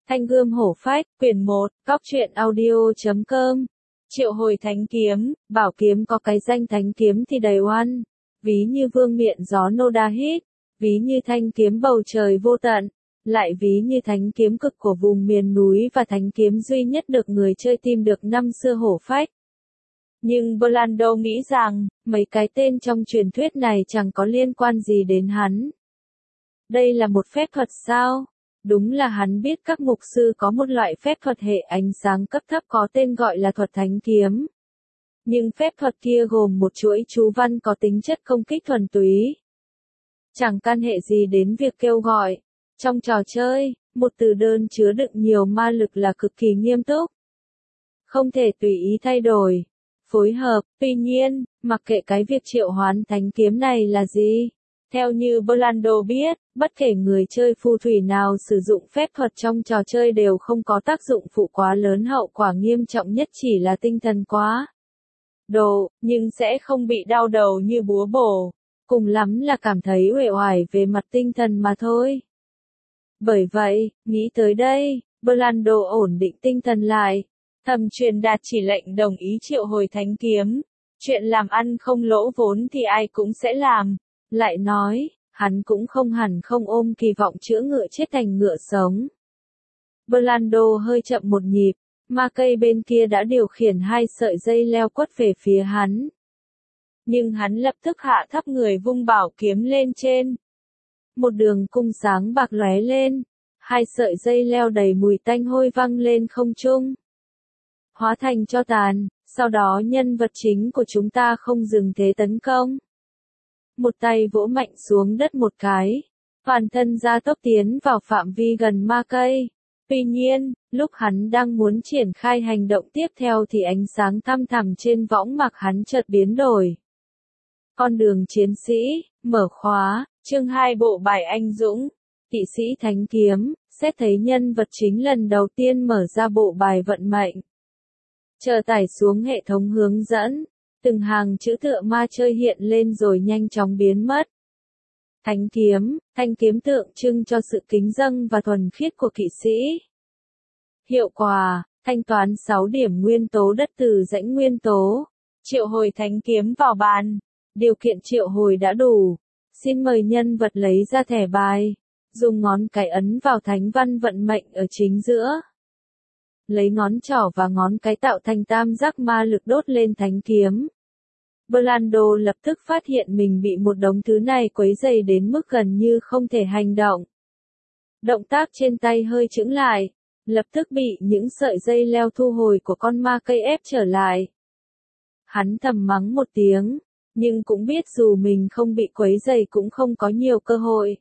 Thanh Gươm Hổ Phách, quyển 1, góc truyện audio.com. Triệu Hồi Thánh Kiếm, bảo kiếm có cái danh thánh kiếm thì đầy oan, ví như vương miện gió nô đa hít, ví như thanh kiếm bầu trời vô tận, lại ví như thánh kiếm cực của vùng miền núi và thánh kiếm duy nhất được người chơi tìm được năm xưa hổ phách. Nhưng Blando nghĩ rằng, mấy cái tên trong truyền thuyết này chẳng có liên quan gì đến hắn. Đây là một phép thuật sao? Đúng là hắn biết các mục sư có một loại phép thuật hệ ánh sáng cấp thấp có tên gọi là thuật thánh kiếm. Nhưng phép thuật kia gồm một chuỗi chú văn có tính chất công kích thuần túy. Chẳng can hệ gì đến việc kêu gọi. Trong trò chơi, một từ đơn chứa đựng nhiều ma lực là cực kỳ nghiêm túc. Không thể tùy ý thay đổi, phối hợp. Tuy nhiên, mặc kệ cái việc triệu hoán thánh kiếm này là gì. Theo như Blando biết, bất kể người chơi phù thủy nào sử dụng phép thuật trong trò chơi đều không có tác dụng phụ quá lớn, hậu quả nghiêm trọng nhất chỉ là tinh thần quá độ, nhưng sẽ không bị đau đầu như búa bổ, cùng lắm là cảm thấy uể oải về mặt tinh thần mà thôi. Bởi vậy, nghĩ tới đây, Blando ổn định tinh thần lại, thầm truyền đạt chỉ lệnh đồng ý triệu hồi thánh kiếm. Chuyện làm ăn không lỗ vốn thì ai cũng sẽ làm. Lại nói, hắn cũng không hẳn không ôm kỳ vọng chữa ngựa chết thành ngựa sống. Blando hơi chậm một nhịp, ma cây bên kia đã điều khiển hai sợi dây leo quất về phía hắn. Nhưng hắn lập tức hạ thấp người vung bảo kiếm lên trên. Một đường cung sáng bạc lóe lên, hai sợi dây leo đầy mùi tanh hôi văng lên không trung. Hóa thành tro tàn, sau đó nhân vật chính của chúng ta không dừng thế tấn công. Một tay vỗ mạnh xuống đất một cái, toàn thân gia tốc tiến vào phạm vi gần ma cây. Tuy nhiên, lúc hắn đang muốn triển khai hành động tiếp theo thì ánh sáng thăm thẳm trên võng mạc hắn chợt biến đổi. Con đường chiến sĩ, mở khóa, chương 2 bộ bài anh dũng, kỵ sĩ thánh kiếm, xét thấy nhân vật chính lần đầu tiên mở ra bộ bài vận mệnh. Chờ tải xuống hệ thống hướng dẫn. Từng hàng chữ tựa ma chơi hiện lên rồi nhanh chóng biến mất. Thánh kiếm, thanh kiếm tượng trưng cho sự kính dâng và thuần khiết của kỵ sĩ. Hiệu quả, thanh toán 6 điểm nguyên tố đất từ rãnh nguyên tố. Triệu hồi thánh kiếm vào bàn. Điều kiện triệu hồi đã đủ. Xin mời nhân vật lấy ra thẻ bài. Dùng ngón cái ấn vào thánh văn vận mệnh ở chính giữa. Lấy ngón trỏ và ngón cái tạo thành tam giác ma lực đốt lên thánh kiếm. Blando lập tức phát hiện mình bị một đống thứ này quấy rầy đến mức gần như không thể hành động. Động tác trên tay hơi chững lại, lập tức bị những sợi dây leo thu hồi của con ma cây ép trở lại. Hắn thầm mắng một tiếng, nhưng cũng biết dù mình không bị quấy rầy cũng không có nhiều cơ hội.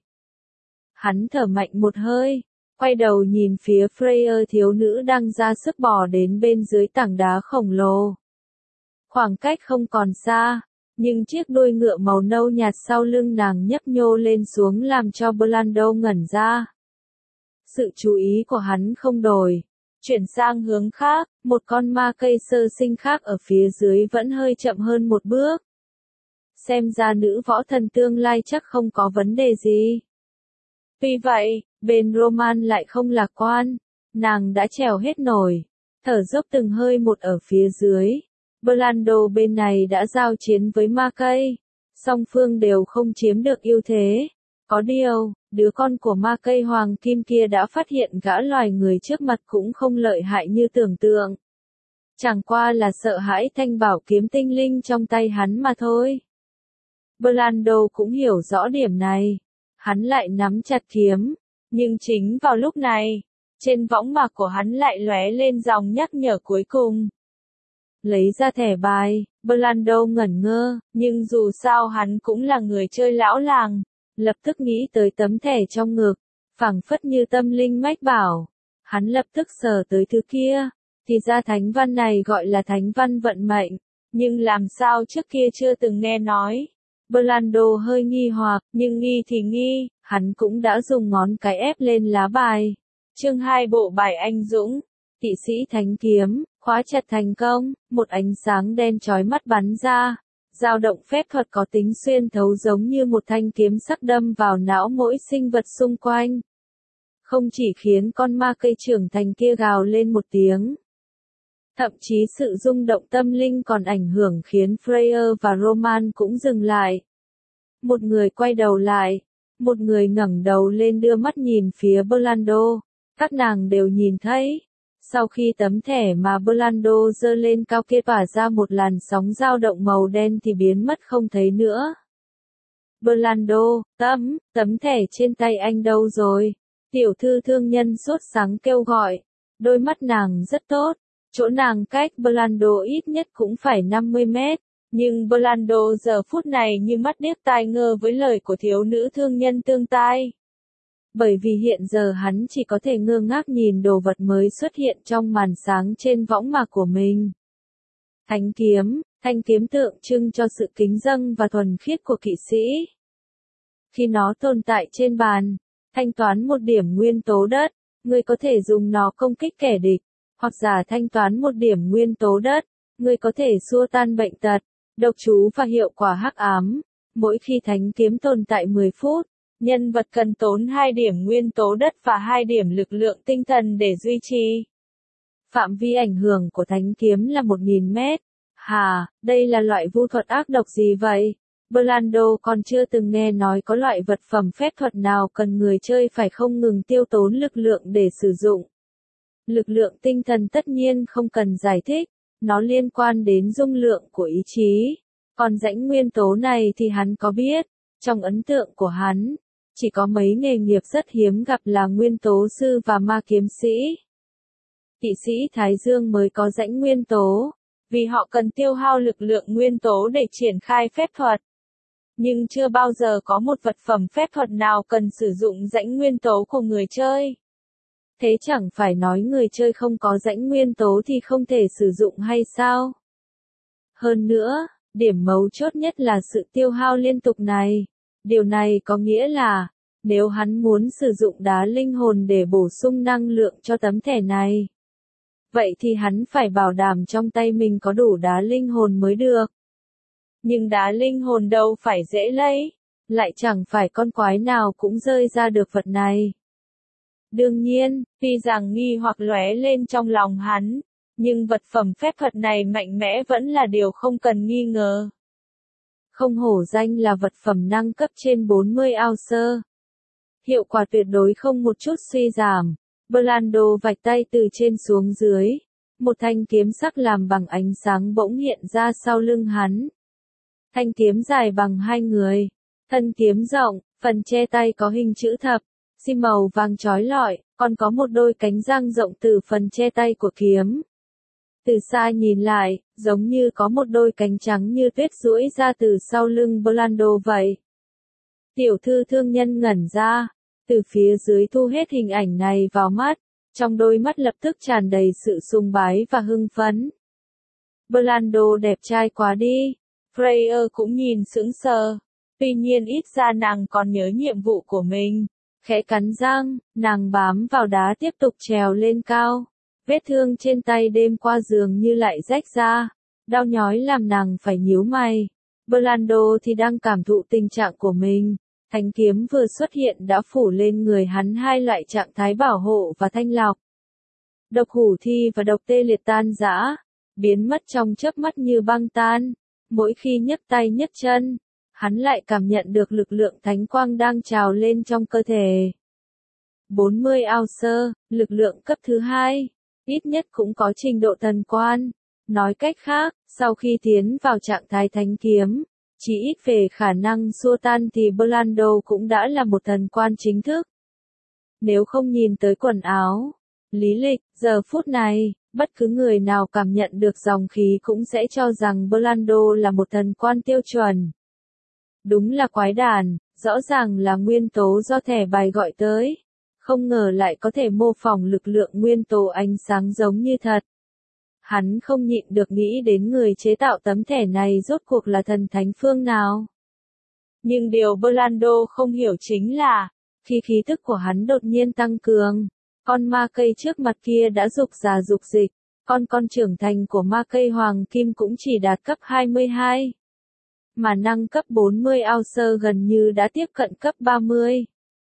Hắn thở mạnh một hơi, quay đầu nhìn phía Freya thiếu nữ đang ra sức bò đến bên dưới tảng đá khổng lồ. Khoảng cách không còn xa, nhưng chiếc đuôi ngựa màu nâu nhạt sau lưng nàng nhấp nhô lên xuống làm cho Blando ngẩn ra. Sự chú ý của hắn không đổi, chuyển sang hướng khác, một con ma cây sơ sinh khác ở phía dưới vẫn hơi chậm hơn một bước. Xem ra nữ võ thần tương lai chắc không có vấn đề gì. Tuy vậy, bên Roman lại không lạc quan, nàng đã trèo hết nổi, thở dốc từng hơi một ở phía dưới. Blando bên này đã giao chiến với ma cây, song phương đều không chiếm được ưu thế. Có điều, đứa con của ma cây hoàng kim kia đã phát hiện gã loài người trước mặt cũng không lợi hại như tưởng tượng. Chẳng qua là sợ hãi thanh bảo kiếm tinh linh trong tay hắn mà thôi. Blando cũng hiểu rõ điểm này. Hắn lại nắm chặt kiếm, nhưng chính vào lúc này, trên võng mạc của hắn lại lóe lên dòng nhắc nhở cuối cùng. Lấy ra thẻ bài, Blando ngẩn ngơ, nhưng dù sao hắn cũng là người chơi lão làng, lập tức nghĩ tới tấm thẻ trong ngực, phảng phất như tâm linh mách bảo. Hắn lập tức sờ tới thứ kia, thì ra thánh văn này gọi là thánh văn vận mệnh, nhưng làm sao trước kia chưa từng nghe nói. Blando hơi nghi hoặc, nhưng nghi thì nghi, hắn cũng đã dùng ngón cái ép lên lá bài. Chương 2 bộ bài anh dũng, kỵ sĩ thánh kiếm, khóa chặt thành công, một ánh sáng đen chói mắt bắn ra, dao động phép thuật có tính xuyên thấu giống như một thanh kiếm sắc đâm vào não mỗi sinh vật xung quanh. không chỉ khiến con ma cây trưởng thành kia gào lên một tiếng. Thậm chí sự rung động tâm linh còn ảnh hưởng khiến Freyr và Roman cũng dừng lại. Một người quay đầu lại, một người ngẩng đầu lên đưa mắt nhìn phía Burlando, các nàng đều nhìn thấy. Sau khi tấm thẻ mà Burlando giơ lên cao kia tỏa ra một làn sóng dao động màu đen thì biến mất không thấy nữa. Burlando, tấm thẻ trên tay anh đâu rồi? Tiểu thư thương nhân sốt sắng kêu gọi. Đôi mắt nàng rất tốt, chỗ nàng cách Burlando ít nhất cũng phải 50 mét. Nhưng Burlando giờ phút này như mắt điếc tai ngơ với lời của thiếu nữ thương nhân tương tai. Bởi vì hiện giờ hắn chỉ có thể ngơ ngác nhìn đồ vật mới xuất hiện trong màn sáng trên võng mạc của mình. Thánh kiếm, thanh kiếm tượng trưng cho sự kính dâng và thuần khiết của kỵ sĩ. Khi nó tồn tại trên bàn, thanh toán một điểm nguyên tố đất, người có thể dùng nó công kích kẻ địch, hoặc giả thanh toán một điểm nguyên tố đất, người có thể xua tan bệnh tật, độc chú và hiệu quả hắc ám. Mỗi khi thánh kiếm tồn tại 10 phút, nhân vật cần tốn 2 điểm nguyên tố đất và 2 điểm lực lượng tinh thần để duy trì. Phạm vi ảnh hưởng của thánh kiếm là 1000 mét. Đây là loại vu thuật ác độc gì vậy? Burlando còn chưa từng nghe nói có loại vật phẩm phép thuật nào cần người chơi phải không ngừng tiêu tốn lực lượng để sử dụng. Lực lượng tinh thần tất nhiên không cần giải thích, nó liên quan đến dung lượng của ý chí. Còn rãnh nguyên tố này thì hắn có biết, trong ấn tượng của hắn, chỉ có mấy nghề nghiệp rất hiếm gặp là nguyên tố sư và ma kiếm sĩ. Kỵ sĩ Thái Dương mới có rãnh nguyên tố, vì họ cần tiêu hao lực lượng nguyên tố để triển khai phép thuật. Nhưng chưa bao giờ có một vật phẩm phép thuật nào cần sử dụng rãnh nguyên tố của người chơi. Thế chẳng phải nói người chơi không có rãnh nguyên tố thì không thể sử dụng hay sao? Hơn nữa, điểm mấu chốt nhất là sự tiêu hao liên tục này. Điều này có nghĩa là, nếu hắn muốn sử dụng đá linh hồn để bổ sung năng lượng cho tấm thẻ này, vậy thì hắn phải bảo đảm trong tay mình có đủ đá linh hồn mới được. Nhưng đá linh hồn đâu phải dễ lấy, lại chẳng phải con quái nào cũng rơi ra được vật này. Đương nhiên, tuy rằng nghi hoặc lóe lên trong lòng hắn, nhưng vật phẩm phép thuật này mạnh mẽ vẫn là điều không cần nghi ngờ. Không hổ danh là vật phẩm nâng cấp trên 40 ounce. Hiệu quả tuyệt đối không một chút suy giảm. Burlando vạch tay từ trên xuống dưới. Một thanh kiếm sắc làm bằng ánh sáng bỗng hiện ra sau lưng hắn. Thanh kiếm dài bằng 2 người. Thân kiếm rộng, phần che tay có hình chữ thập, xi màu vàng chói lọi, còn có một đôi cánh dang rộng từ phần che tay của kiếm. Từ xa nhìn lại, giống như có một đôi cánh trắng như tuyết duỗi ra từ sau lưng Burlando vậy. Tiểu thư thương nhân ngẩn ra, từ phía dưới thu hết hình ảnh này vào mắt, trong đôi mắt lập tức tràn đầy sự sùng bái và hưng phấn. Burlando đẹp trai quá đi. Freyr cũng nhìn sững sờ. Tuy nhiên ít ra nàng còn nhớ nhiệm vụ của mình. Khẽ cắn răng, nàng bám vào đá tiếp tục trèo lên cao. Vết thương trên tay đêm qua dường như lại rách ra. Đau nhói làm nàng phải nhíu mày. Burlando thì đang cảm thụ tình trạng của mình. Thanh kiếm vừa xuất hiện đã phủ lên người hắn 2 loại trạng thái bảo hộ và thanh lọc. Độc hủ thi và độc tê liệt tan rã, biến mất trong chớp mắt như băng tan. Mỗi khi nhấc tay nhấc chân, hắn lại cảm nhận được lực lượng thánh quang đang trào lên trong cơ thể. 40 ounce, lực lượng cấp thứ 2, ít nhất cũng có trình độ thần quan. Nói cách khác, sau khi tiến vào trạng thái thánh kiếm, chỉ ít về khả năng xua tan thì Burlando cũng đã là một thần quan chính thức. Nếu không nhìn tới quần áo, lý lịch, giờ phút này, bất cứ người nào cảm nhận được dòng khí cũng sẽ cho rằng Burlando là một thần quan tiêu chuẩn. Đúng là quái đản, rõ ràng là nguyên tố do thẻ bài gọi tới. Không ngờ lại có thể mô phỏng lực lượng nguyên tố ánh sáng giống như thật. Hắn không nhịn được nghĩ đến người chế tạo tấm thẻ này rốt cuộc là thần thánh phương nào. Nhưng điều Burlando không hiểu chính là, khi khí tức của hắn đột nhiên tăng cường, con ma cây trước mặt kia đã dục già dục dịch, con trưởng thành của ma cây hoàng kim cũng chỉ đạt cấp 22. Mà năng cấp 40 ounce gần như đã tiếp cận cấp 30.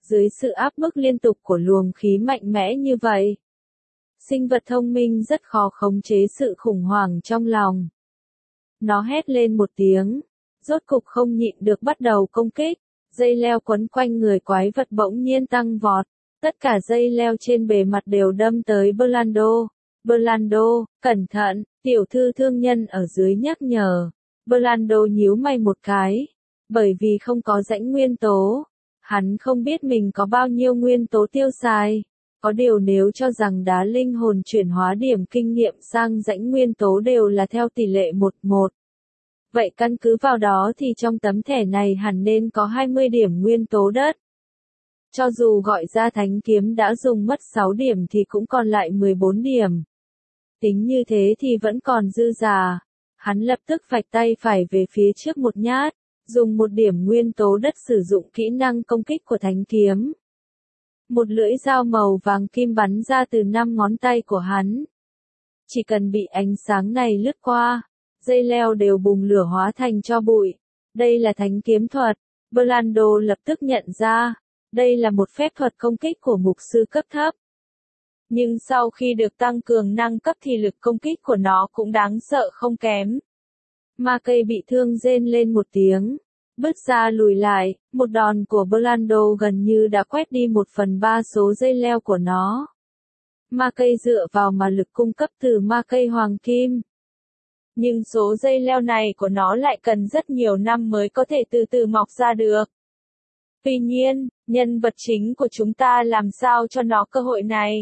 Dưới sự áp bức liên tục của luồng khí mạnh mẽ như vậy, sinh vật thông minh rất khó khống chế sự khủng hoảng trong lòng. Nó hét lên một tiếng, rốt cục không nhịn được bắt đầu công kích. Dây leo quấn quanh người quái vật bỗng nhiên tăng vọt. Tất cả dây leo trên bề mặt đều đâm tới Blando. Blando, cẩn thận, tiểu thư thương nhân ở dưới nhắc nhở. Blando nhíu mày một cái. Bởi vì không có rãnh nguyên tố, hắn không biết mình có bao nhiêu nguyên tố tiêu xài. Có điều nếu cho rằng đá linh hồn chuyển hóa điểm kinh nghiệm sang rãnh nguyên tố đều là theo tỷ lệ 1:1. Vậy căn cứ vào đó thì trong tấm thẻ này hẳn nên có 20 điểm nguyên tố đất. Cho dù gọi ra thánh kiếm đã dùng mất 6 điểm thì cũng còn lại 14 điểm. Tính như thế thì vẫn còn dư giả. Hắn lập tức vạch tay phải về phía trước một nhát, dùng 1 điểm nguyên tố đất sử dụng kỹ năng công kích của thánh kiếm. Một lưỡi dao màu vàng kim bắn ra từ 5 ngón tay của hắn. Chỉ cần bị ánh sáng này lướt qua, dây leo đều bùng lửa hóa thành tro bụi. Đây là thánh kiếm thuật. Blando lập tức nhận ra, đây là một phép thuật công kích của mục sư cấp thấp. Nhưng sau khi được tăng cường nâng cấp thì lực công kích của nó cũng đáng sợ không kém. Ma cây bị thương rên lên một tiếng, bứt ra lùi lại, một đòn của Blando gần như đã quét đi 1/3 số dây leo của nó. Ma cây dựa vào mà lực cung cấp từ ma cây hoàng kim. Nhưng số dây leo này của nó lại cần rất nhiều năm mới có thể từ từ mọc ra được. Tuy nhiên, nhân vật chính của chúng ta làm sao cho nó cơ hội này?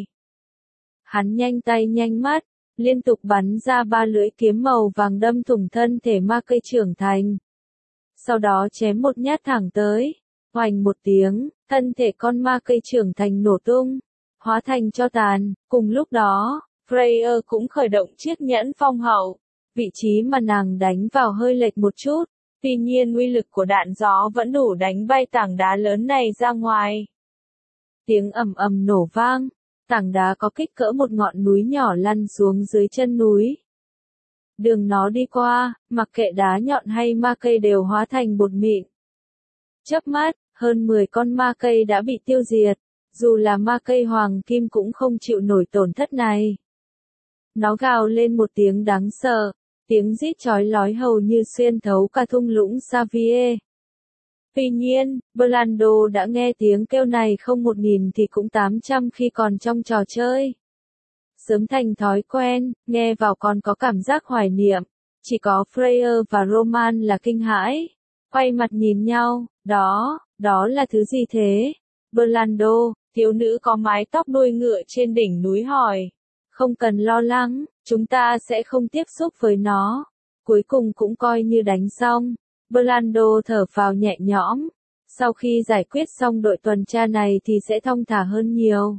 Hắn nhanh tay nhanh mắt, liên tục bắn ra 3 lưỡi kiếm màu vàng đâm thủng thân thể ma cây trưởng thành. Sau đó chém một nhát thẳng tới, oành một tiếng, thân thể con ma cây trưởng thành nổ tung, hóa thành tro tàn. Cùng lúc đó, Freya cũng khởi động chiếc nhẫn phong hậu. Vị trí mà nàng đánh vào hơi lệch một chút, tuy nhiên uy lực của đạn gió vẫn đủ đánh bay tảng đá lớn này ra ngoài. Tiếng ầm ầm nổ vang, tảng đá có kích cỡ một ngọn núi nhỏ lăn xuống dưới chân núi. Đường nó đi qua, mặc kệ đá nhọn hay ma cây đều hóa thành bột mịn. Chớp mắt, hơn 10 con ma cây đã bị tiêu diệt, dù là ma cây hoàng kim cũng không chịu nổi tổn thất này. Nó gào lên một tiếng đáng sợ, tiếng rít chói lói hầu như xuyên thấu cả thung lũng Xavier. Tuy nhiên, Blando đã nghe tiếng kêu này không 1000 thì cũng 800 khi còn trong trò chơi. Sớm thành thói quen, nghe vào còn có cảm giác hoài niệm. Chỉ có Freya và Roman là kinh hãi. Quay mặt nhìn nhau, đó là thứ gì thế? Blando, thiếu nữ có mái tóc đuôi ngựa trên đỉnh núi hỏi. Không cần lo lắng, chúng ta sẽ không tiếp xúc với nó. Cuối cùng cũng coi như đánh xong. Blando thở phào nhẹ nhõm. Sau khi giải quyết xong đội tuần tra này thì sẽ thong thả hơn nhiều.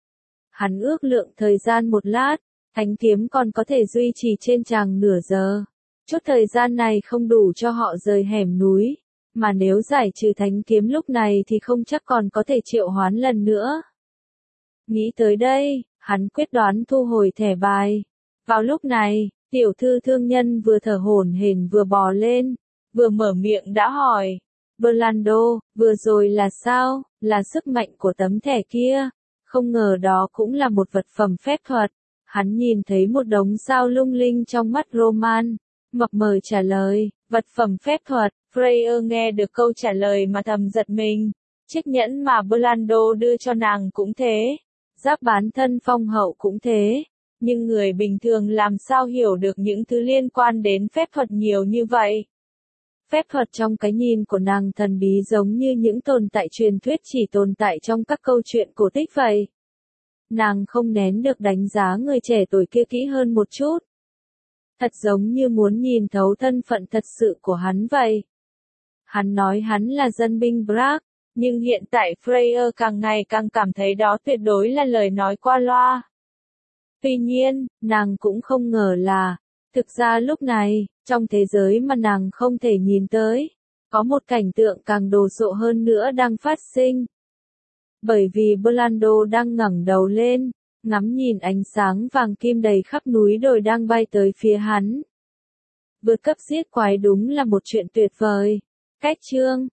Hắn ước lượng thời gian một lát, thánh kiếm còn có thể duy trì trên chàng nửa giờ. Chút thời gian này không đủ cho họ rời hẻm núi, mà nếu giải trừ thánh kiếm lúc này thì không chắc còn có thể triệu hoán lần nữa. Nghĩ tới đây, hắn quyết đoán thu hồi thẻ bài. Vào lúc này, tiểu thư thương nhân vừa thở hổn hển vừa bò lên, vừa mở miệng đã hỏi. Blando, vừa rồi là sao? Là sức mạnh của tấm thẻ kia. Không ngờ đó cũng là một vật phẩm phép thuật. Hắn nhìn thấy một đống sao lung linh trong mắt Roman. Mập mờ trả lời, vật phẩm phép thuật. Freya nghe được câu trả lời mà thầm giật mình. Chiếc nhẫn mà Blando đưa cho nàng cũng thế. Giáp bán thân phong hậu cũng thế. Nhưng người bình thường làm sao hiểu được những thứ liên quan đến phép thuật nhiều như vậy? Phép thuật trong cái nhìn của nàng thần bí giống như những tồn tại truyền thuyết chỉ tồn tại trong các câu chuyện cổ tích vậy. Nàng không nén được đánh giá người trẻ tuổi kia kỹ hơn một chút. Thật giống như muốn nhìn thấu thân phận thật sự của hắn vậy. Hắn nói hắn là dân binh Brak, nhưng hiện tại Freya càng ngày càng cảm thấy đó tuyệt đối là lời nói qua loa. Tuy nhiên, nàng cũng không ngờ là, thực ra lúc này, trong thế giới mà nàng không thể nhìn tới, có một cảnh tượng càng đồ sộ hơn nữa đang phát sinh. Bởi vì Blando đang ngẩng đầu lên, ngắm nhìn ánh sáng vàng kim đầy khắp núi đồi đang bay tới phía hắn. Vượt cấp giết quái đúng là một chuyện tuyệt vời. Cách chương